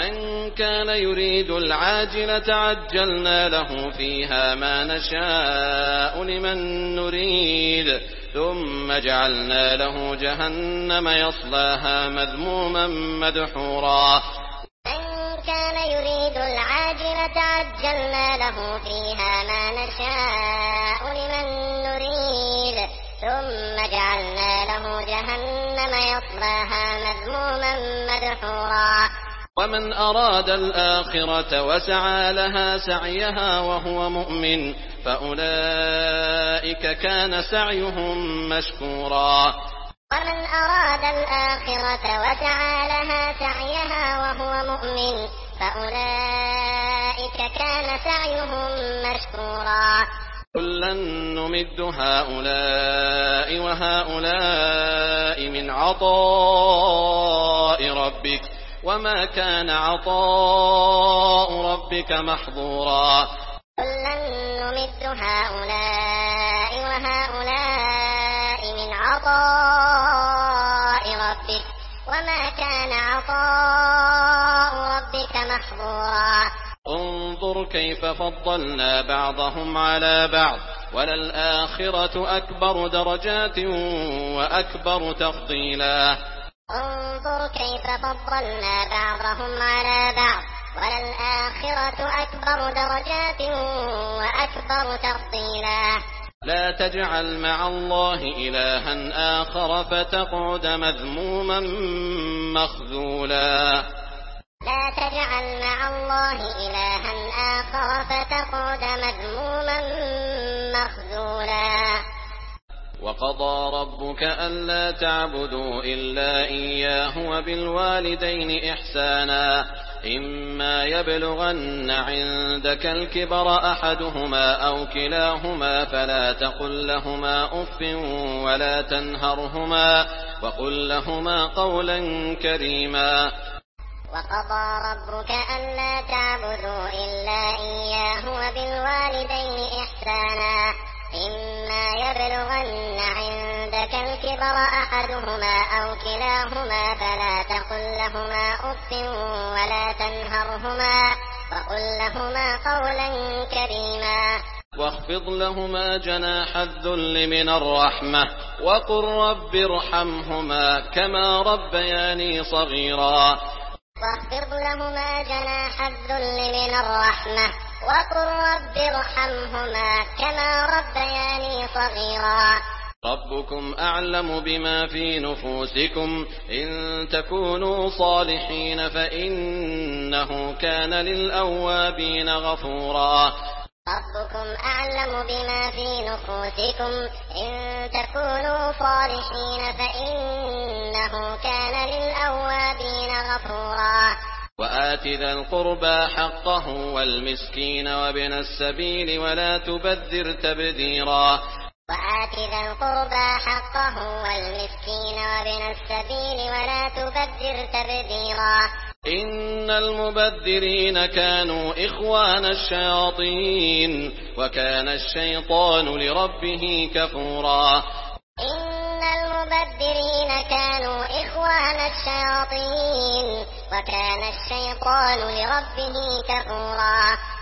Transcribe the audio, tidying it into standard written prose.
من كان يريد العاجلة عجلنا له فيها ما نشاء لمن نريد ثم جعلنا له جهنم يصلاها مذموما مدحورا من كان يريد العاجلة عجلنا له فيها ما نشاء لمن نريد ثم جعلنا له جهنم يصلاها مذموما مدحورا ومن أراد الآخرة وسعى لها سعيها وهو مؤمن فأولئك كان سعيهم مشكورا ومن أراد الآخرة وسعى لها سعيها وهو مؤمن فأولئك كان سعيهم مشكورا كلا نمد هؤلاء وهؤلاء من عطاء ربك وما كان عطاء ربك محظورا كلا نمد هؤلاء وهؤلاء من عطاء ربك وما كان عطاء ربك محظورا انظر كيف فضلنا بعضهم على بعض وللآخرة أكبر درجات وأكبر تفضيلا انظر كيف فضلنا بعضهم على بعض وللآخرة أكبر درجات وأكبر تفضيلا لا تجعل مع الله إلها آخر فتقعد مذموما مخذولا لا تجعل مع الله إلها آخر فتقعد مذموما مخذولا وقضى ربك ألا تعبدوا إلا إياه وبالوالدين إحسانا إما يبلغن عندك الكبر أحدهما أو كلاهما فلا تقل لهما أف ولا تنهرهما وقل لهما قولا كريما وقضى ربك ألا تعبدوا إلا إياه وبالوالدين إحسانا إما يبلغن عندك الكبر أحدهما أو كلاهما فلا تقل لهما أف ولا تنهرهما وقل لهما قولا كريما واخفض لهما جناح الذل من الرحمة وقل رب ارحمهما كما ربياني صغيرا واخفض لهما جناح الذل من الرحمة وقل رب ارحمهما كما ربياني صغيرا ربكم أعلم بما في نفوسكم إن تكونوا صالحين فإنه كان للأوابين غفورا ربكم أعلم بما في نفوسكم إن تكونوا صالحين فإنه كان للأوابين غفورا وآت ذا القربى حقه والمسكين وابن السبيل ولا تبذر تبذيرا وآت ذا القربى حقه والمسكين وابن السبيل ولا تبذر تبذيرا إن المبذرين كانوا إخوان الشياطين وكان الشيطان لربه كفورا إن المبذرين كانوا إخوان الشياطين وكان الشيطان لربه كفورا